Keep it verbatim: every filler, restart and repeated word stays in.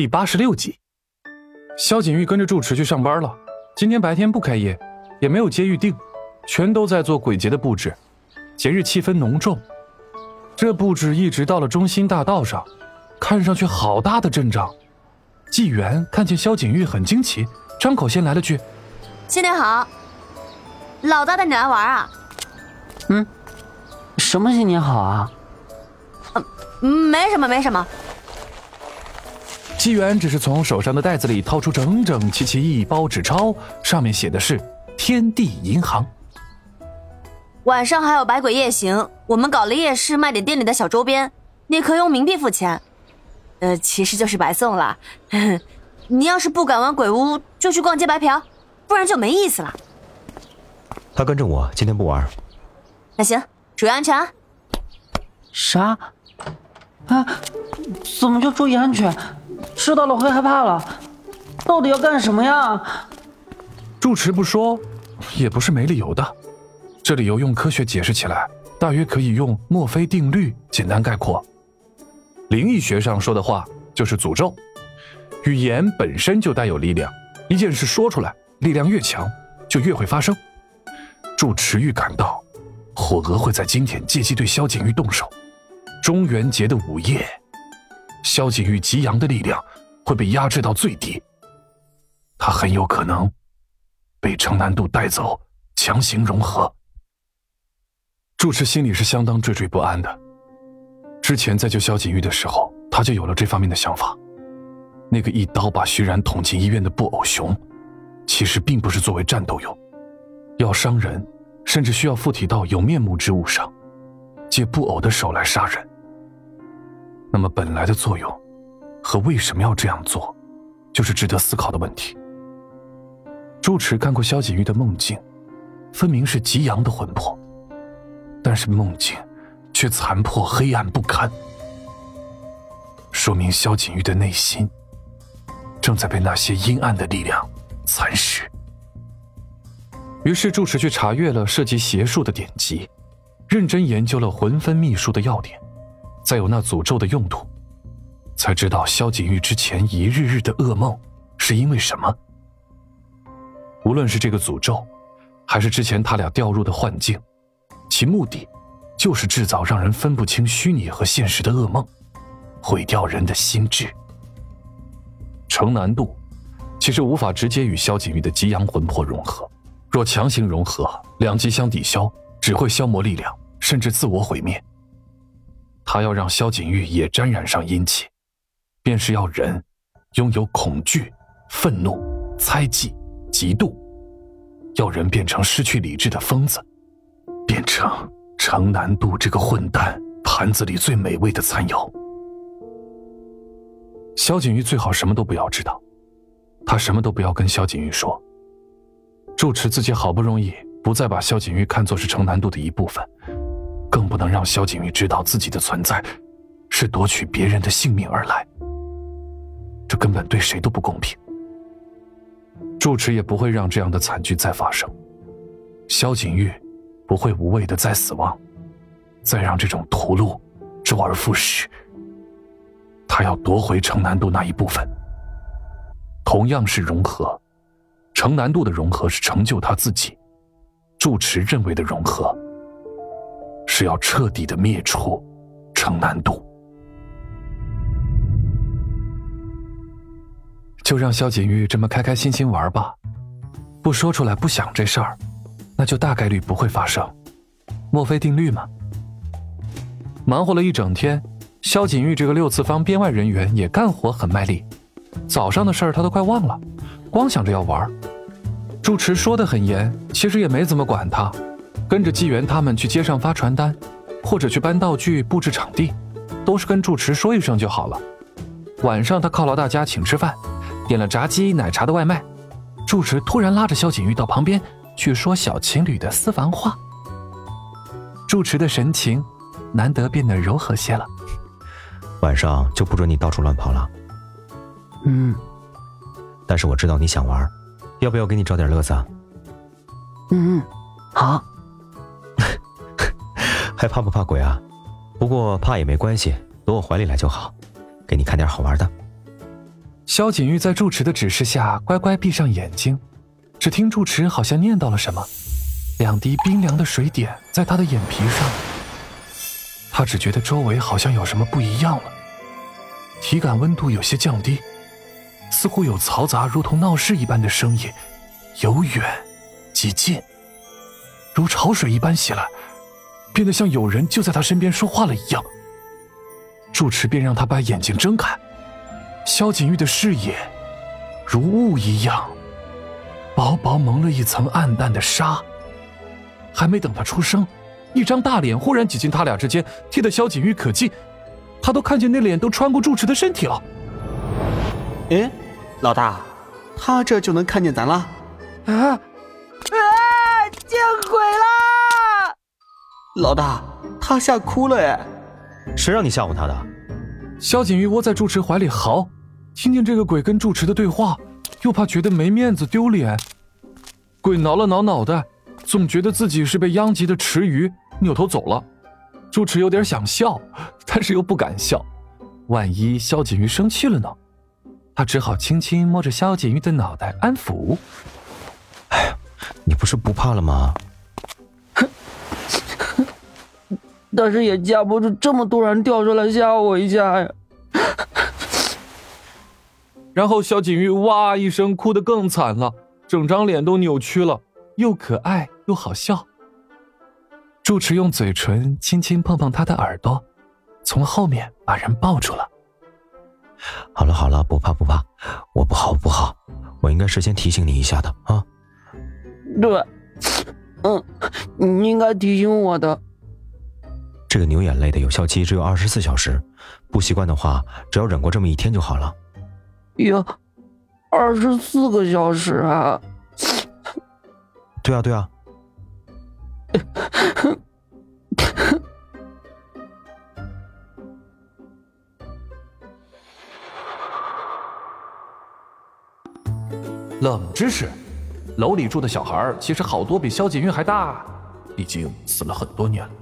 第八十六集。萧景玉跟着住持去上班了，今天白天不开业，也没有接预定，全都在做鬼节的布置，节日气氛浓重。这布置一直到了中心大道上，看上去好大的阵仗。纪元看见萧景玉很惊奇，张口先来了句： 新年好，老大带你来玩啊。 嗯，什么新年好啊？ 嗯，没什么没什么。 纪元只是从手上的袋子里掏出整整齐齐一包纸钞，上面写的是天地银行。 晚上还有百鬼夜行，我们搞了夜市，卖点店里的小周边，你可以用冥币付钱，呃，其实就是白送了。你要是不敢玩鬼屋，就去逛街白嫖，不然就没意思了。 他跟着我，今天不玩。 那行，注意安全啊。 啥？啊？怎么就注意安全？知道了会害怕了，到底要干什么呀？ 住持不说，也不是没理由的。这理由用科学解释起来，大约可以用墨菲定律简单概括。灵异学上说的话就是诅咒，语言本身就带有力量，一件事说出来，力量越强，就越会发生。住持预感到，火娥会在今天借机对萧景玉动手。中元节的午夜，萧景玉极阳的力量会被压制到最低，他很有可能被程南渡带走，强行融合。住持心里是相当惴惴不安的。之前在救萧景玉的时候，他就有了这方面的想法。那个一刀把徐然捅进医院的布偶熊，其实并不是作为战斗用，要伤人，甚至需要附体到有面目之物上，借布偶的手来杀人。那么本来的作用和为什么要这样做，就是值得思考的问题。住持看过萧景玉的梦境，分明是极阳的魂魄，但是梦境却残破黑暗不堪，说明萧景玉的内心正在被那些阴暗的力量蚕食。于是住持去查阅了涉及邪术的典籍，认真研究了魂分秘术的要点，再有那诅咒的用途，才知道萧景玉之前一日日的噩梦是因为什么。无论是这个诅咒，还是之前他俩掉入的幻境，其目的就是制造让人分不清虚拟和现实的噩梦，毁掉人的心智。程南渡其实无法直接与萧景玉的极阳魂魄融合，若强行融合，两极相抵消，只会消磨力量，甚至自我毁灭。他要让萧景玉也沾染上阴气，便是要人拥有恐惧、愤怒、猜忌、嫉妒，要人变成失去理智的疯子，变成程南渡这个混蛋盘子里最美味的餐肴。萧景玉最好什么都不要知道，他什么都不要跟萧景玉说。住持自己好不容易不再把萧景玉看作是程南渡的一部分，更不能让萧景玉知道自己的存在是夺取别人的性命而来，这根本对谁都不公平。住持也不会让这样的惨剧再发生，萧景玉不会无谓的再死亡，再让这种屠戮周而复始。他要夺回程南渡那一部分。同样是融合，程南渡的融合是成就他自己，住持认为的融合是要彻底的灭除程南渡。就让萧景玉这么开开心心玩吧，不说出来不想这事儿，那就大概率不会发生。墨菲定律嘛。忙活了一整天，萧景玉这个六次方编外人员也干活很卖力，早上的事儿他都快忘了，光想着要玩。住持说得很严，其实也没怎么管他，跟着纪元他们去街上发传单，或者去搬道具布置场地，都是跟住持说一声就好了。晚上他犒劳大家请吃饭，点了炸鸡奶茶的外卖，住持突然拉着萧景玉到旁边去说小情侣的私房话。住持的神情难得变得柔和些了。 晚上就不准你到处乱跑了。 嗯， 但是我知道你想玩，要不要给你找点乐子啊？ 嗯，好。 还怕不怕鬼啊？不过怕也没关系，躲我怀里来就好，给你看点好玩的。 萧锦玉在住持的指示下乖乖闭上眼睛，只听住持好像念叨了什么，两滴冰凉的水点在他的眼皮上。他只觉得周围好像有什么不一样了，体感温度有些降低，似乎有嘈杂如同闹市一般的声音，由远及近，如潮水一般袭来，变得像有人就在他身边说话了一样。住持便让他把眼睛睁开，萧锦玉的视野如雾一样，薄薄蒙了一层暗淡的纱。还没等他出声，一张大脸忽然挤进他俩之间，贴得萧锦玉可近，他都看见那脸都穿过住持的身体了。 哎，老大，他这就能看见咱了？ 啊啊！见鬼啦！ 老大，他吓哭了哎！ 谁让你吓唬他的？ 萧锦玉窝在住持怀里嚎，听见这个鬼跟住持的对话，又怕觉得没面子丢脸。鬼挠了挠脑袋，总觉得自己是被殃及的池鱼，扭头走了。住持有点想笑，但是又不敢笑，万一萧锦玉生气了呢？他只好轻轻摸着萧锦玉的脑袋安抚。 哎呀，你不是不怕了吗？ 但是也架不住这么突然跳出来吓我一下呀。 然后萧锦玉哇一声哭得更惨了，整张脸都扭曲了，又可爱又好笑。住持用嘴唇轻轻碰碰他的耳朵，从后面把人抱住了。 好了好了，不怕不怕，我不好不好，我应该事先提醒你一下的啊。 对，嗯，你应该提醒我的。 这个牛眼泪的有效期只有二十四小时，不习惯的话，只要忍过这么一天就好了。 哟，二十四个小时啊！ 对啊对啊。 冷知识，楼里住的小孩其实好多比萧锦玉还大，已经死了很多年了。